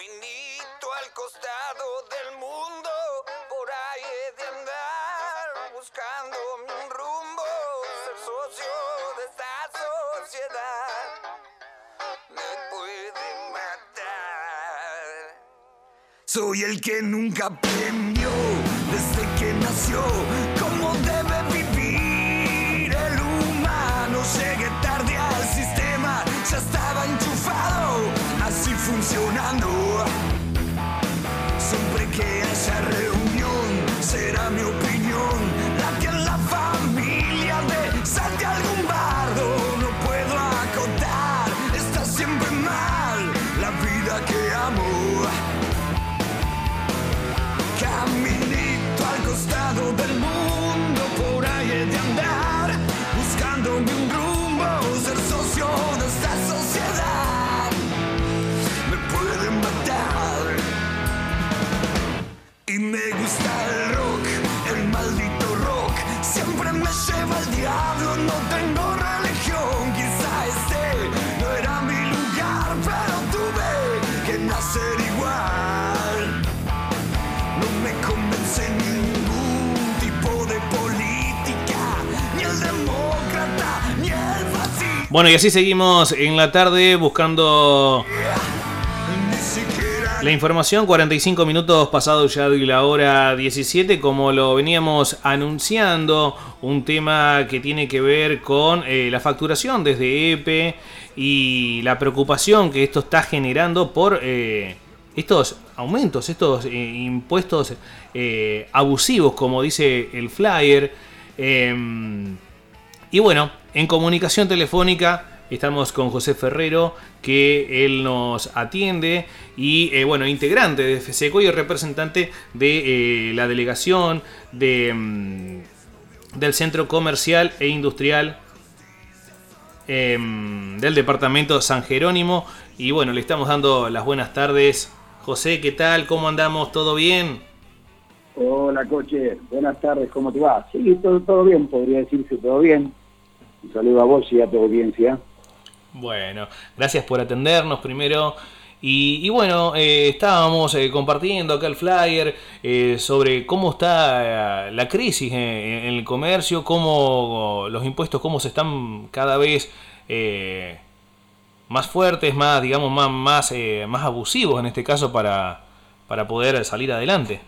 Caminito al costado del mundo, por ahí he de andar, buscando un rumbo, ser socio de esta sociedad, me puede matar. Soy el que nunca aprendió, desde que nació, cómo debe vivir el humano. Llegué tarde al sistema, ya estaba enchufado, así funcionando. Siempre que haya reunión, será mi opinión la que en la familia desate algún bardo. No puedo acotar, está siempre mal la vida que amo. Caminito al costado del mundo, por ahí he de andar, buscándome un rumbo, ser socio de esta sociedad, me pueden matar. Y me gusta el rock, el maldito rock, siempre me lleva al diablo, no tengo religión. Quizá este no era mi lugar, pero tuve que nacer igual. No me convence ningún tipo de política, ni el demócrata, ni el fascista. Bueno, y así seguimos en la tarde buscando la información. 45 minutos pasados ya de la hora 17, como lo veníamos anunciando, un tema que tiene que ver con la facturación desde EPE y la preocupación que esto está generando por estos aumentos, estos impuestos abusivos, como dice el flyer. Y bueno, en comunicación telefónica estamos con José Ferrero, que él nos atiende, y bueno, integrante de FESECO y representante de la delegación del Centro Comercial e Industrial del Departamento San Jerónimo. Y bueno, le estamos dando las buenas tardes. José, ¿qué tal? ¿Cómo andamos? ¿Todo bien? Hola, Coche. Buenas tardes, ¿cómo te va? Sí, todo bien, podría decirse todo bien. Un saludo a vos y a tu audiencia. Bueno, gracias por atendernos primero. Y bueno, estábamos compartiendo acá el flyer sobre cómo está la crisis en el comercio, cómo los impuestos, cómo se están cada vez más fuertes, más, digamos, más abusivos en este caso para poder salir adelante.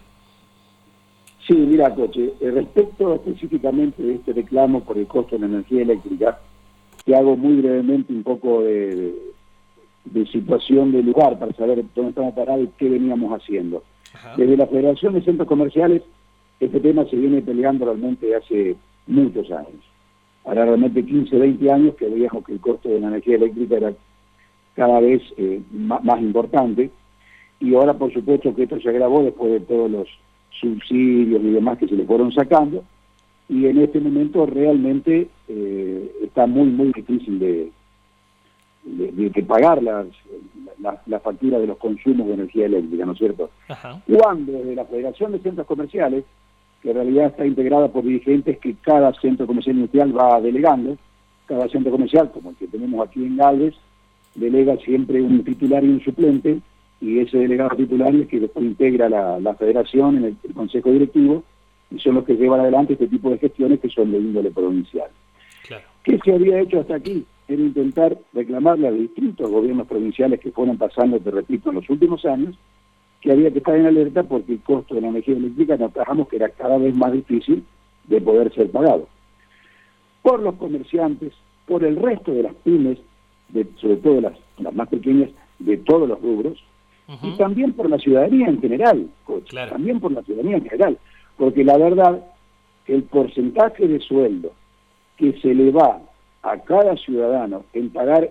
Sí, mira, Coche, respecto específicamente de este reclamo por el costo de la energía eléctrica, te hago muy brevemente un poco de situación de lugar para saber dónde estamos parados y qué veníamos haciendo. Ajá. Desde la Federación de Centros Comerciales, este tema se viene peleando realmente hace muchos años. Ahora realmente 15, 20 años que veíamos que el costo de la energía eléctrica era cada vez más importante, y ahora por supuesto que esto se agravó después de todos los subsidios y demás que se le fueron sacando, y en este momento realmente está muy difícil de pagar la factura de los consumos de energía eléctrica, ¿no es cierto? Ajá. Cuando desde la Federación de Centros Comerciales, que en realidad está integrada por dirigentes que cada centro comercial industrial va delegando, cada centro comercial, como el que tenemos aquí en Galvez, delega siempre un titular y un suplente, y ese delegado titular es que después integra la federación en el consejo directivo, y son los que llevan adelante este tipo de gestiones que son de índole provincial. Claro. ¿Qué se había hecho hasta aquí? Era intentar reclamarle a distintos gobiernos provinciales que fueron pasando, te repito, en los últimos años, que había que estar en alerta porque el costo de la energía eléctrica nos trabajamos que era cada vez más difícil de poder ser pagado. Por los comerciantes, por el resto de las pymes, sobre todo las más pequeñas, de todos los rubros, y también por la ciudadanía en general, Coche, claro. También por la ciudadanía en general, porque la verdad, el porcentaje de sueldo que se le va a cada ciudadano en pagar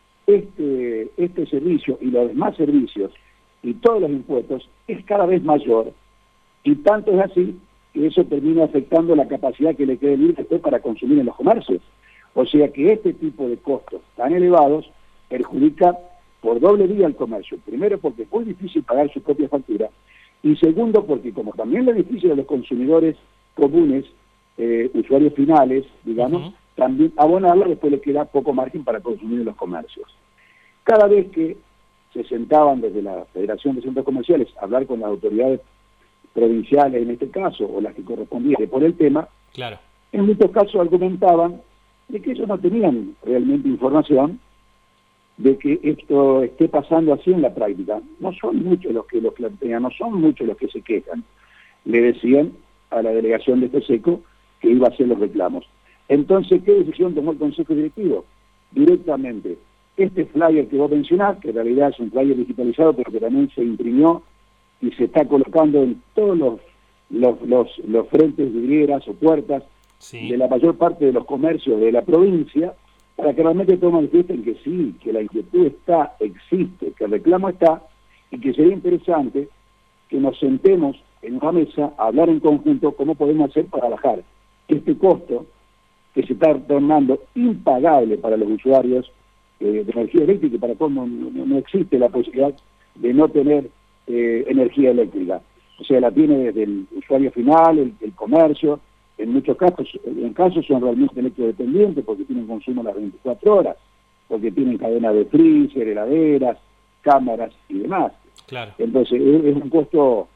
este servicio y los demás servicios y todos los impuestos es cada vez mayor, y tanto es así que eso termina afectando la capacidad que le quede libre después para consumir en los comercios. O sea que este tipo de costos tan elevados perjudica por doble vía al comercio. Primero, porque es muy difícil pagar su propia factura, y segundo, porque como también es difícil a los consumidores comunes, usuarios finales, digamos, también abonarlo, después le queda poco margen para consumir en los comercios. Cada vez que se sentaban desde la Federación de Centros Comerciales a hablar con las autoridades provinciales en este caso, o las que correspondían por el tema, claro, en muchos casos argumentaban de que ellos no tenían realmente información de que esto esté pasando así en la práctica. No son muchos los que lo plantean, no son muchos los que se quejan. Le decían a la delegación de FESECO que iba a hacer los reclamos. Entonces, ¿qué decisión tomó el Consejo Directivo? Directamente, este flyer que vos mencionás, que en realidad es un flyer digitalizado, pero que también se imprimió y se está colocando en todos los frentes vidrieras o puertas sí, de la mayor parte de los comercios de la provincia, para que realmente todos manifiesten que sí, que la inquietud está, existe, que el reclamo está, y que sería interesante que nos sentemos en una mesa a hablar en conjunto cómo podemos hacer para bajar este costo que se está tornando impagable para los usuarios de energía eléctrica, y para cómo no existe la posibilidad de no tener energía eléctrica. O sea, la tiene desde el usuario final, el comercio. En muchos casos son realmente electrodependientes porque tienen consumo las 24 horas, porque tienen cadenas de freezer, heladeras, cámaras y demás. claro. Entonces es un costo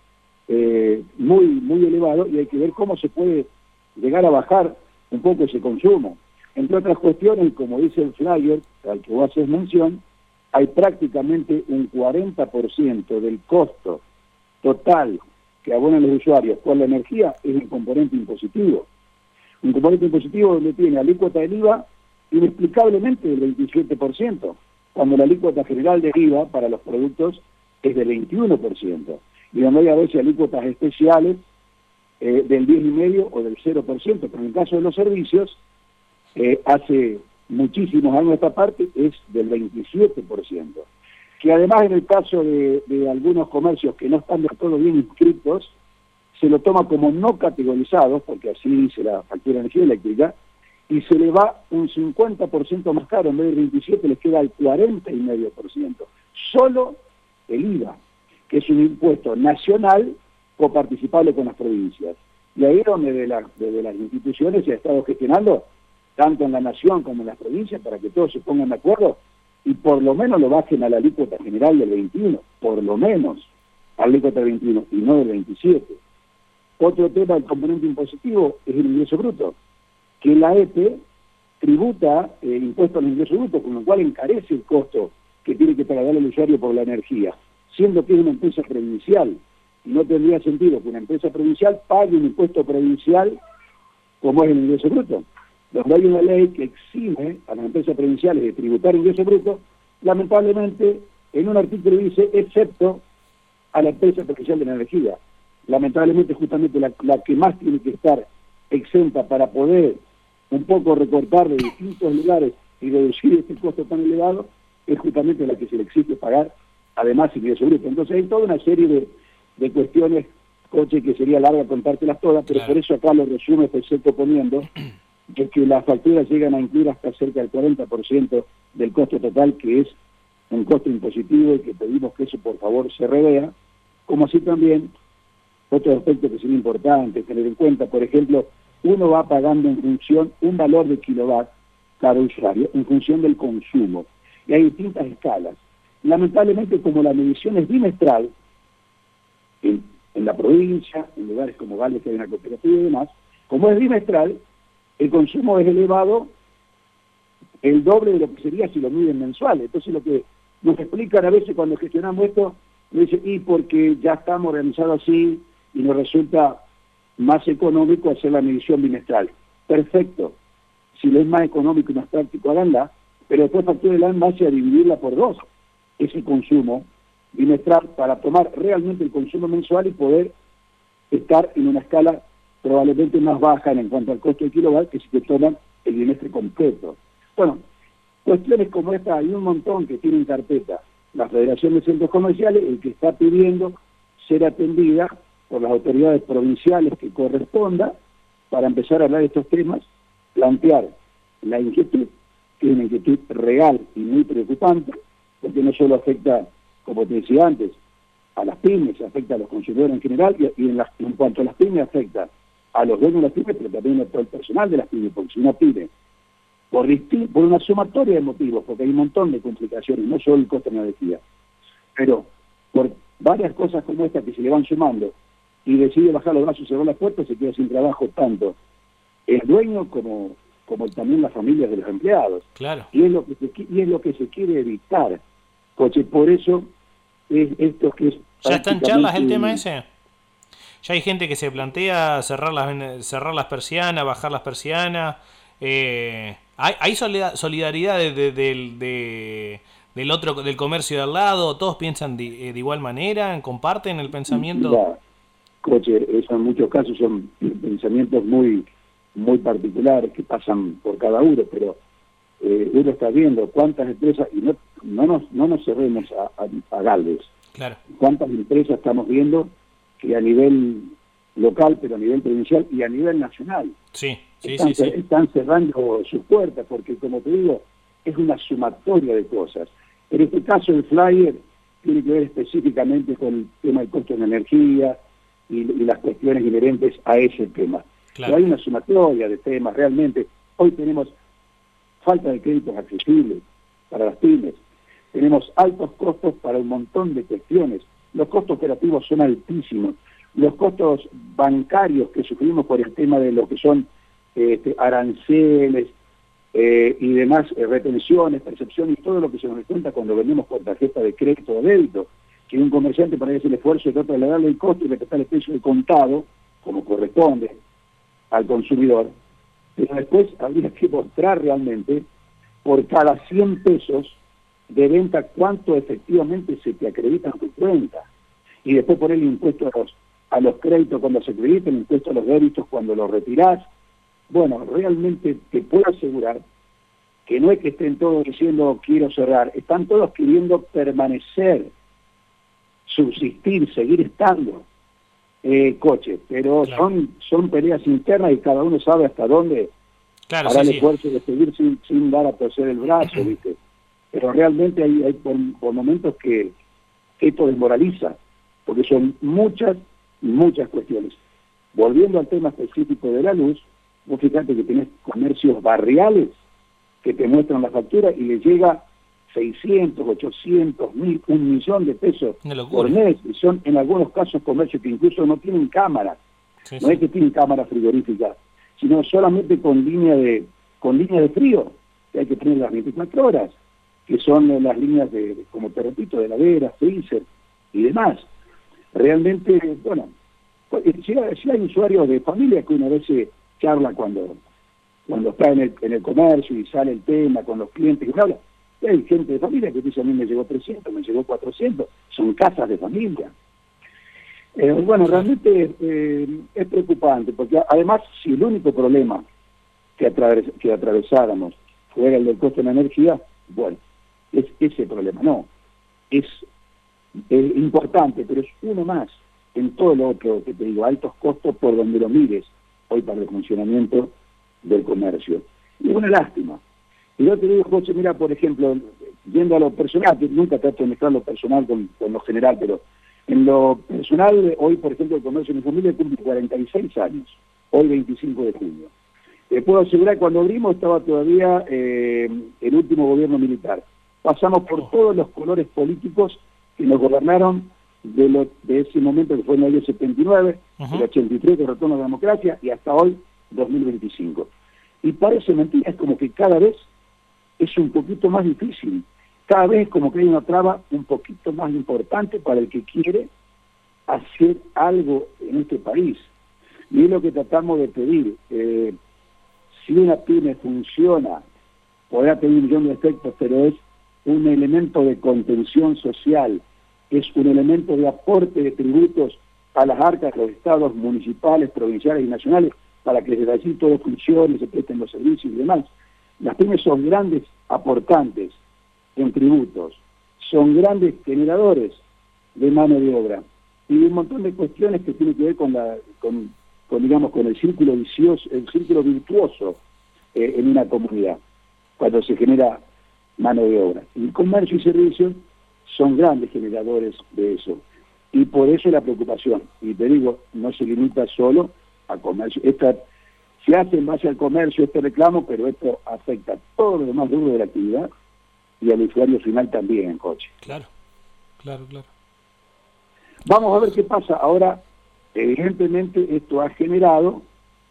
muy elevado, y hay que ver cómo se puede llegar a bajar un poco ese consumo. Entre otras cuestiones, como dice el flyer al que vos haces mención, hay prácticamente un 40% del costo total que abonan los usuarios por la energía es un componente impositivo. Un componente impositivo donde tiene alícuota del IVA inexplicablemente del 27%, cuando la alícuota general del IVA para los productos es del 21%, y donde hay a veces alícuotas especiales del 10,5% o del 0%, pero en el caso de los servicios, hace muchísimos años esta parte es del 27%. Que además en el caso de algunos comercios que no están del todo bien inscritos, se lo toma como no categorizados, porque así dice la factura de energía eléctrica, y se le va un 50% más caro, en vez del 27% les queda el 40,5%. Solo el IVA, que es un impuesto nacional coparticipable con las provincias. Y ahí es donde desde las instituciones se ha estado gestionando, tanto en la nación como en las provincias, para que todos se pongan de acuerdo y por lo menos lo bajen a la alícuota general del 21, por lo menos a la alícuota del 21 y no del 27. Otro tema del componente impositivo es el ingreso bruto, que la EPE tributa impuesto al ingreso bruto, con lo cual encarece el costo que tiene que pagar el usuario por la energía, siendo que es una empresa provincial, y no tendría sentido que una empresa provincial pague un impuesto provincial como es el ingreso bruto. Donde hay una ley que exime a las empresas provinciales de tributar ingreso bruto, lamentablemente en un artículo dice excepto a la empresa provincial de la energía. Lamentablemente justamente la que más tiene que estar exenta para poder un poco recortar de distintos lugares y reducir este costo tan elevado es justamente la que se le exige pagar además ingreso bruto. Entonces hay toda una serie de cuestiones, Coche, que sería larga contártelas todas, pero claro, por eso acá lo resume Feseco poniendo de que las facturas llegan a incluir hasta cerca del 40% del costo total, que es un costo impositivo, y que pedimos que eso por favor se revea, como así también otro aspecto que sería importante tener en cuenta. Por ejemplo, uno va pagando en función un valor de kilowatt cada usuario en función del consumo, y hay distintas escalas. Lamentablemente, como la medición es bimestral en la provincia, en lugares como Valles, que hay una cooperativa y demás, como es bimestral, el consumo es elevado el doble de lo que sería si lo miden mensual. Entonces lo que nos explican a veces cuando gestionamos esto, nos dicen, y porque ya estamos organizados así y nos resulta más económico hacer la medición bimestral. Perfecto, si lo es más económico y más práctico, háganla, pero después factúrenla en base a dividirla por 2, ese consumo bimestral, para tomar realmente el consumo mensual y poder estar en una escala probablemente más baja en cuanto al costo de kilowatt que si te toman el bimestre completo. Bueno, cuestiones como esta hay un montón que tienen carpeta. La Federación de Centros Comerciales, el que está pidiendo ser atendida por las autoridades provinciales que corresponda para empezar a hablar de estos temas, plantear la inquietud, que es una inquietud real y muy preocupante, porque no solo afecta, como te decía antes, a las pymes, afecta a los consumidores en general, y en cuanto a las pymes afecta a los dueños de las pymes, pero también a todo el personal de las pymes, porque si una pyme, por una sumatoria de motivos, porque hay un montón de complicaciones, no solo el costo de la energía, pero por varias cosas como esta que se le van sumando y decide bajar los brazos y cerrar las puertas, se queda sin trabajo tanto el dueño como también las familias de los empleados. Claro. Y es lo que se quiere evitar. Coche, por eso es esto que es... ¿Ya está en charlas el tema ese? Ya hay gente que se plantea cerrar las persianas, bajar las persianas. Hay solidaridad del comercio de al lado. Todos piensan de igual manera, comparten el pensamiento. Mira, Coche, eso en muchos casos son pensamientos muy particulares que pasan por cada uno, pero uno está viendo cuántas empresas, y no nos cerremos a Galvez. Claro. Cuántas empresas estamos viendo que a nivel local, pero a nivel provincial y a nivel nacional están cerrando sus puertas, porque como te digo, es una sumatoria de cosas. En este caso el flyer tiene que ver específicamente con el tema del costo de la energía y las cuestiones inherentes a ese tema. Claro. Pero hay una sumatoria de temas, realmente. Hoy tenemos falta de créditos accesibles para las pymes, tenemos altos costos para un montón de cuestiones, los costos operativos son altísimos, los costos bancarios que sufrimos por el tema de lo que son aranceles y demás, retenciones, percepciones, todo lo que se nos cuenta cuando vendemos por tarjeta de crédito o débito, que un comerciante para hacer el esfuerzo de tratar de darle el costo y respetar el precio de contado, como corresponde al consumidor, pero después habría que mostrar realmente por cada 100 pesos de venta cuánto efectivamente se te acredita en tu cuenta, y después poner el impuesto a los créditos cuando se acreditan, el impuesto a los débitos cuando los retirás. Bueno, realmente te puedo asegurar que no es que estén todos diciendo quiero cerrar, están todos queriendo permanecer, subsistir, seguir estando. Coche, pero claro, son peleas internas y cada uno sabe hasta dónde hará el esfuerzo de seguir sin dar a torcer el brazo, ¿viste? Pero realmente hay por momentos que esto desmoraliza, porque son muchas cuestiones. Volviendo al tema específico de la luz, vos fíjate que tenés comercios barriales que te muestran la factura y les llega 600, 800, 1.000, 1 millón de pesos por mes, y son en algunos casos comercios que incluso no tienen cámaras, no es que tienen cámaras frigoríficas, sino solamente con línea de frío, que hay que tener las 24 horas, que son las líneas como te repito, de heladera, freezer y demás. Realmente, bueno, si hay usuarios de familia que una vez se charla cuando está en el comercio y sale el tema con los clientes que habla. Hay gente de familia que dice a mí me llegó 300, me llegó 400, son casas de familia. Bueno, realmente es preocupante, porque además si el único problema que atravesáramos fuera el del costo de la energía, bueno, es ese problema, no, es importante, pero es uno más en todo lo otro que te digo, altos costos por donde lo mires hoy para el funcionamiento del comercio. Y una lástima. Y yo te digo, José, mira, por ejemplo, yendo a lo personal, que nunca trato de mezclar lo personal con lo general, pero en lo personal, hoy, por ejemplo, el comercio de mi familia cumple 46 años, hoy 25 de junio. Te puedo asegurar que cuando abrimos estaba todavía el último gobierno militar. Pasamos por todos los colores políticos que nos gobernaron de ese momento que fue en el año 79, el 83 que retorno a la democracia, y hasta hoy, 2025. Y parece mentira, es como que cada vez es un poquito más difícil. Cada vez es como que hay una traba un poquito más importante para el que quiere hacer algo en este país. Y es lo que tratamos de pedir. Si una pyme funciona, podrá tener un millón de efectos, pero es un elemento de contención social, es un elemento de aporte de tributos a las arcas de los estados municipales, provinciales y nacionales, para que desde allí todo funcione, se presten los servicios y demás. Las pymes son grandes aportantes en tributos, son grandes generadores de mano de obra y un montón de cuestiones que tienen que ver con el círculo vicioso, el círculo virtuoso en una comunidad, cuando se genera mano de obra. El comercio y servicios son grandes generadores de eso y por eso la preocupación. Y te digo, no se limita solo a comercio. Se hace en base al comercio este reclamo, pero esto afecta a todo lo demás duro de la actividad y al usuario final también en coche. Claro. Claro, claro. Vamos a ver qué pasa. Ahora, evidentemente, esto ha generado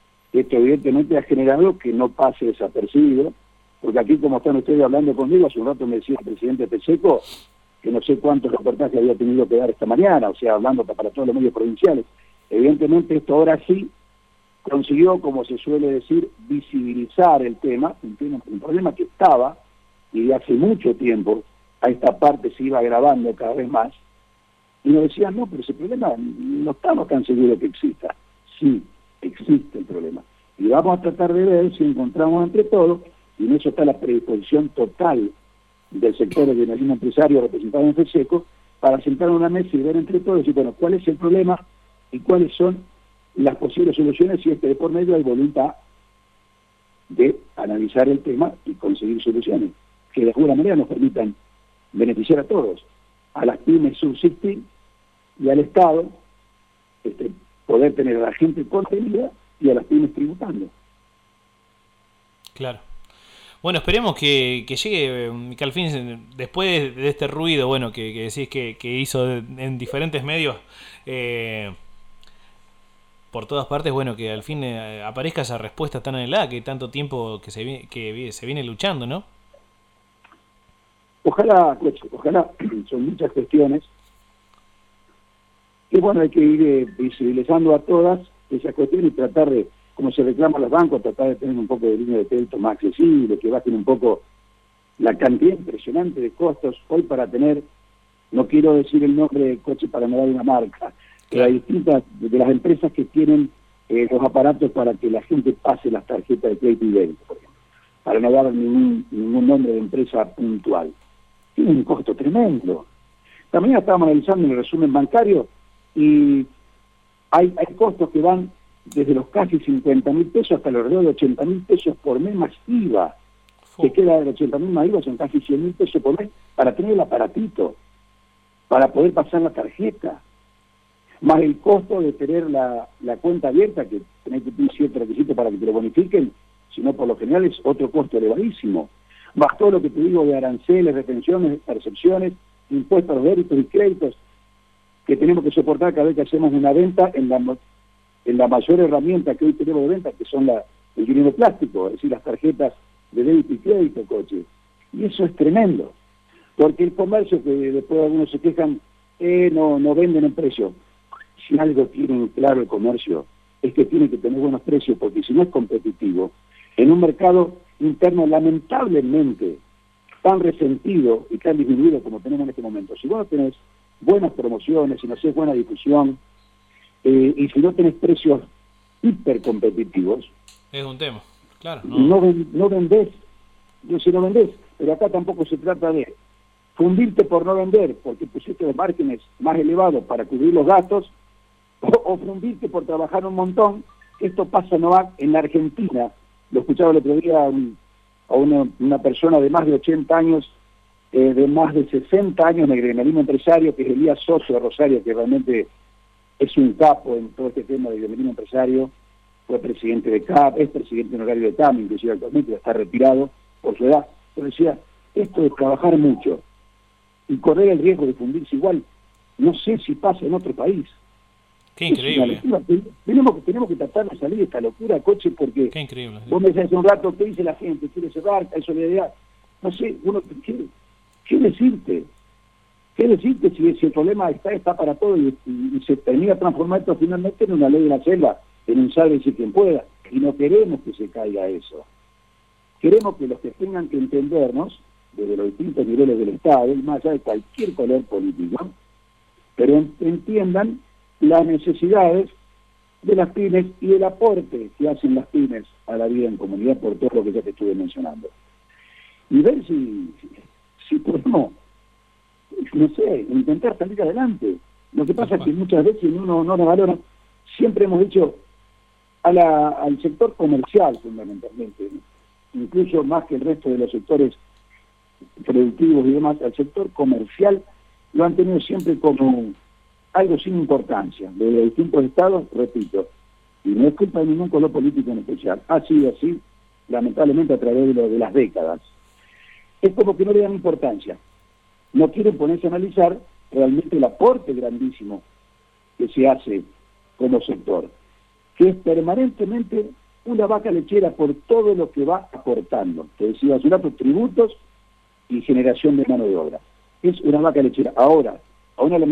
que no pase desapercibido, porque aquí, como están ustedes hablando conmigo, hace un rato me decía el presidente Peseco que no sé cuántos reportajes había tenido que dar esta mañana, o sea, hablando para todos los medios provinciales. Evidentemente, esto ahora sí consiguió, como se suele decir, visibilizar el tema, un problema que estaba, y de hace mucho tiempo, a esta parte se iba agravando cada vez más, y nos decían, no, pero ese problema no estamos tan seguros que exista. Sí, existe el problema. Y vamos a tratar de ver si encontramos entre todos, y en eso está la predisposición total del sector del regionalismo empresario representado en FESECO, para sentar a una mesa y ver entre todos, y decir, bueno, ¿cuál es el problema y cuáles son las posibles soluciones si es que de por medio hay voluntad de analizar el tema y conseguir soluciones que de alguna manera nos permitan beneficiar a todos, a las pymes subsistir y al Estado poder tener a la gente contenida y a las pymes tributando. Claro. Bueno, esperemos que llegue, que al fin, después de este ruido, bueno, que decís que hizo en diferentes medios, por todas partes, bueno, que al fin aparezca esa respuesta tan anhelada que tanto tiempo que se viene luchando, ¿no? Ojalá, son muchas cuestiones, y bueno, hay que ir visibilizando a todas esas cuestiones y tratar de, como se reclama a los bancos, tratar de tener un poco de línea de crédito más accesible, que bajen un poco la cantidad impresionante de costos hoy para tener, no quiero decir el nombre de coche para no dar una marca, pero hay distintas de las empresas que tienen los aparatos para que la gente pase las tarjetas de crédito y débito, por ejemplo, para no dar ningún nombre de empresa puntual. Tiene un costo tremendo. También estábamos analizando el resumen bancario y hay costos que van desde los casi 50.000 pesos hasta los alrededor de 80.000 pesos por mes más IVA. Que queda de 80.000 más IVA, son casi 100.000 pesos por mes para tener el aparatito, para poder pasar la tarjeta. Más el costo de tener la cuenta abierta, que tenés que tener cierto requisito para que te lo bonifiquen, si no por lo general es otro costo elevadísimo. Más todo lo que te digo de aranceles, retenciones, percepciones, impuestos a los débitos y créditos, que tenemos que soportar cada vez que hacemos una venta en la mayor herramienta que hoy tenemos de venta, que son el dinero plástico, es decir, las tarjetas de débito y crédito, coche. Y eso es tremendo, porque el comercio, que después algunos se quejan, no venden en precio. Si algo tiene claro el comercio, es que tiene que tener buenos precios, porque si no es competitivo, en un mercado interno lamentablemente tan resentido y tan disminuido como tenemos en este momento, si vos no tenés buenas promociones, si no haces buena difusión, y si no tenés precios hipercompetitivos, es un tema, claro. No vendés, no vendés, pero acá tampoco se trata de fundirte por no vender, porque pusiste los márgenes más elevados para cubrir los gastos, o fundirte por trabajar un montón. Esto pasa en la Argentina. Lo escuchaba el otro día a una persona de más de 80 años, de más de 60 años de regionalismo empresario, que es Elías Soso de Rosario, que realmente es un capo en todo este tema de regionalismo empresario. Fue presidente de CAP, es presidente honorario de TAM, inclusive actualmente está retirado por su edad. Pero decía, esto de trabajar mucho y correr el riesgo de fundirse igual, no sé si pasa en otro país. Qué increíble. Tenemos que tratar de salir de esta locura, coche, porque qué increíble, sí. Vos me decías hace un rato, ¿qué dice la gente? ¿Quiere cerrar? ¿Hay solidaridad? No sé, ¿qué decirte? ¿Qué decirte si el problema está para todo y se termina transformando finalmente en una ley de la selva, en un sálvese quien pueda? Y no queremos que se caiga eso. Queremos que los que tengan que entendernos, desde los distintos niveles del Estado, más allá de cualquier color político, pero entiendan las necesidades de las pymes y el aporte que hacen las pymes a la vida en comunidad por todo lo que ya te estuve mencionando. Y ver si podemos, no sé, intentar salir adelante. Lo que pasa es que muchas veces uno no la valora. Siempre hemos dicho al sector comercial fundamentalmente, incluso más que el resto de los sectores productivos y demás, al sector comercial lo han tenido siempre como algo sin importancia. De los distintos estados, repito, y no es culpa de ningún color político en especial, ha sido así, lamentablemente, a través de las décadas. Es como que no le dan importancia. No quieren ponerse a analizar realmente el aporte grandísimo que se hace como sector, que es permanentemente una vaca lechera por todo lo que va aportando. Te decía hace un rato, tributos y generación de mano de obra. Es una vaca lechera. Ahora, aún a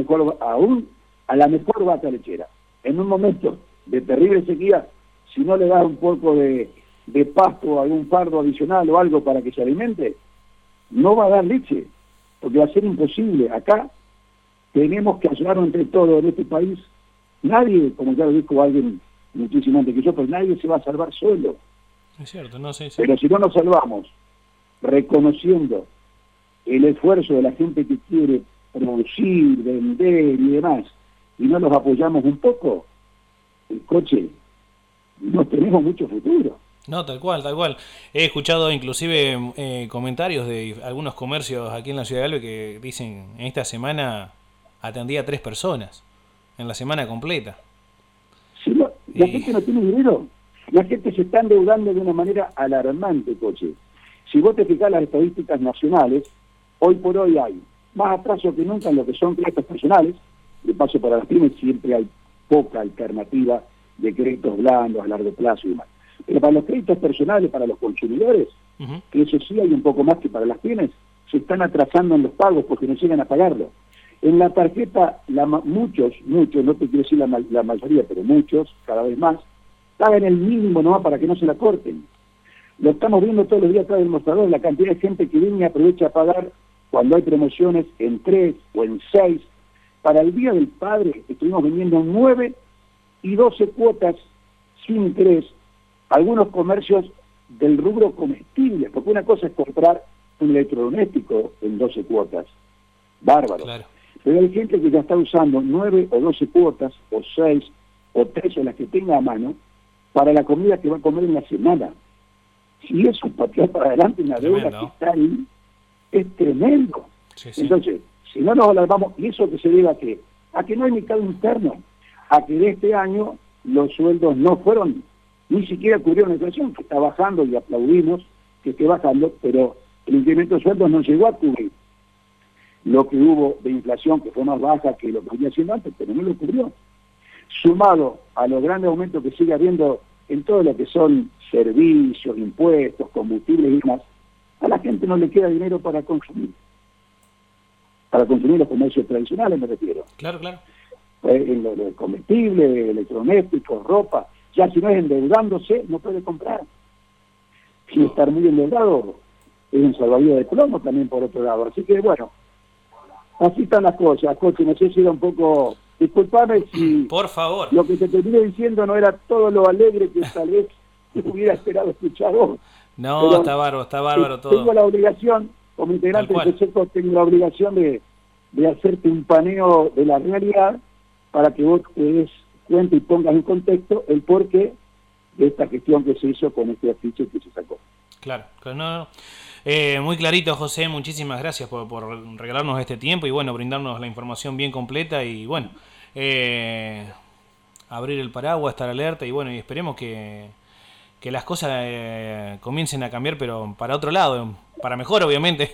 la mejor vaca lechera, en un momento de terrible sequía, si no le das un poco de pasto, algún fardo adicional o algo para que se alimente, no va a dar leche, porque va a ser imposible. Acá tenemos que ayudarnos entre todos en este país. Nadie, como ya lo dijo alguien muchísimo antes que yo, pero nadie se va a salvar solo. Es cierto, no sé. Sí. Pero si no nos salvamos reconociendo el esfuerzo de la gente que quiere producir, vender y demás, y no los apoyamos un poco, el coche, no tenemos mucho futuro. No, tal cual, tal cual. He escuchado inclusive comentarios de algunos comercios aquí en la ciudad de Galvez que dicen, en esta semana atendía a 3 personas, en la semana completa. Si no, la gente no tiene dinero, la gente se está endeudando de una manera alarmante, coche. Si vos te fijás las estadísticas nacionales, hoy por hoy hay más atraso que nunca en lo que son créditos personales. De paso, para las pymes siempre hay poca alternativa de créditos blandos a largo plazo y demás. Pero para los créditos personales, para los consumidores, que eso sí hay un poco más que para las pymes, se están atrasando en los pagos porque no llegan a pagarlo. En la tarjeta, muchos, no te quiero decir la mayoría, pero muchos, cada vez más, pagan el mínimo nomás para que no se la corten. Lo estamos viendo todos los días acá del mostrador, la cantidad de gente que viene y aprovecha a pagar cuando hay promociones en 3 o en 6. Para el Día del Padre estuvimos vendiendo 9 y 12 cuotas sin interés. Algunos comercios del rubro comestible, porque una cosa es comprar un electrodoméstico en 12 cuotas. Bárbaro. Claro. Pero hay gente que ya está usando 9 o 12 cuotas, o 6, o 3, o las que tenga a mano, para la comida que va a comer en la semana. Si eso patear para adelante una deuda que está ahí, es tremendo. Sí. Entonces, si no nos alarmamos, y eso que se debe a que no hay mercado interno, a que de este año los sueldos no fueron, ni siquiera cubrieron la inflación, que está bajando y aplaudimos que esté bajando, pero el incremento de sueldos no llegó a cubrir lo que hubo de inflación, que fue más baja que lo que venía haciendo antes, pero no lo cubrió. Sumado a los grandes aumentos que sigue habiendo en todo lo que son servicios, impuestos, combustibles y demás, a la gente no le queda dinero para consumir. Para consumir los comercios tradicionales, me refiero. Claro. En lo comestible, electrodomésticos, ropa. Ya si no es endeudándose, no puede comprar. Si estar muy endeudado es un salvavidas de plomo también por otro lado. Así que bueno, así están las cosas. Coche, no sé si era un poco... Disculpame si... Por favor. Lo que te terminé diciendo no era todo lo alegre que tal vez hubiera esperado escuchar vos. No, pero está bárbaro todo. Tengo la obligación, como integrante del proyecto, tengo la obligación de hacerte un paneo de la realidad para que vos te des cuenta y pongas en contexto el porqué de esta gestión que se hizo con este afiche que se sacó. Claro, no. Muy clarito, José, muchísimas gracias por regalarnos este tiempo y bueno, brindarnos la información bien completa y bueno, abrir el paraguas, estar alerta y bueno, y esperemos que las cosas comiencen a cambiar, pero para otro lado, para mejor obviamente.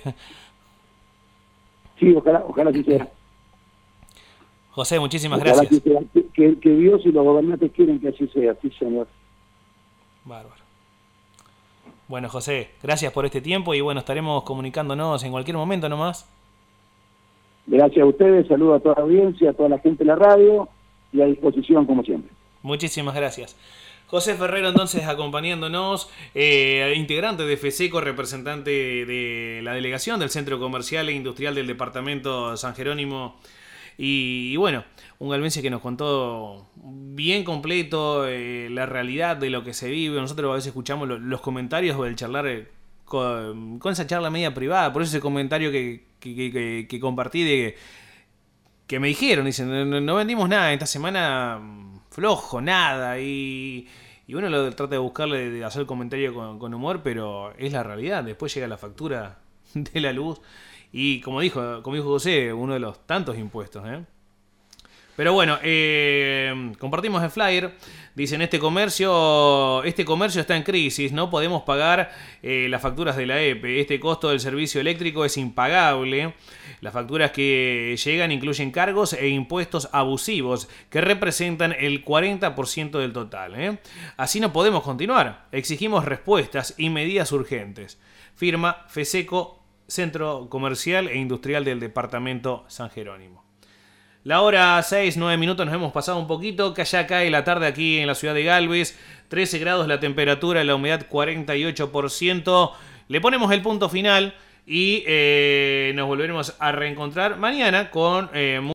Sí, ojalá así sea. José, muchísimas gracias. Que Dios y los gobernantes quieren que así sea, sí señor. Bárbaro. Bueno, José, gracias por este tiempo y bueno, estaremos comunicándonos en cualquier momento nomás. Gracias a ustedes, saludo a toda la audiencia, a toda la gente de la radio y a disposición como siempre. Muchísimas gracias. José Ferrero entonces acompañándonos, integrante de FESECO, representante de la delegación del Centro Comercial e Industrial del Departamento San Jerónimo. Y bueno, un galvense que nos contó bien completo la realidad de lo que se vive. Nosotros a veces escuchamos los comentarios o el charlar con esa charla media privada. Por eso ese comentario que compartí de que me dijeron, dicen, no vendimos nada esta semana, flojo, nada. Y uno lo trata de buscarle, de hacer el comentario con humor, pero es la realidad. Después llega la factura de la luz. Y como dijo José, uno de los tantos impuestos, Pero bueno, compartimos el flyer. Dicen, este comercio está en crisis, no podemos pagar las facturas de la EPE. Este costo del servicio eléctrico es impagable. Las facturas que llegan incluyen cargos e impuestos abusivos que representan el 40% del total. Así no podemos continuar. Exigimos respuestas y medidas urgentes. Firma FESECO, Centro Comercial e Industrial del Departamento San Jerónimo. La hora 6, 9 minutos, nos hemos pasado un poquito, que ya cae la tarde aquí en la ciudad de Galvez, 13 grados la temperatura, la humedad 48%. Le ponemos el punto final y nos volveremos a reencontrar mañana con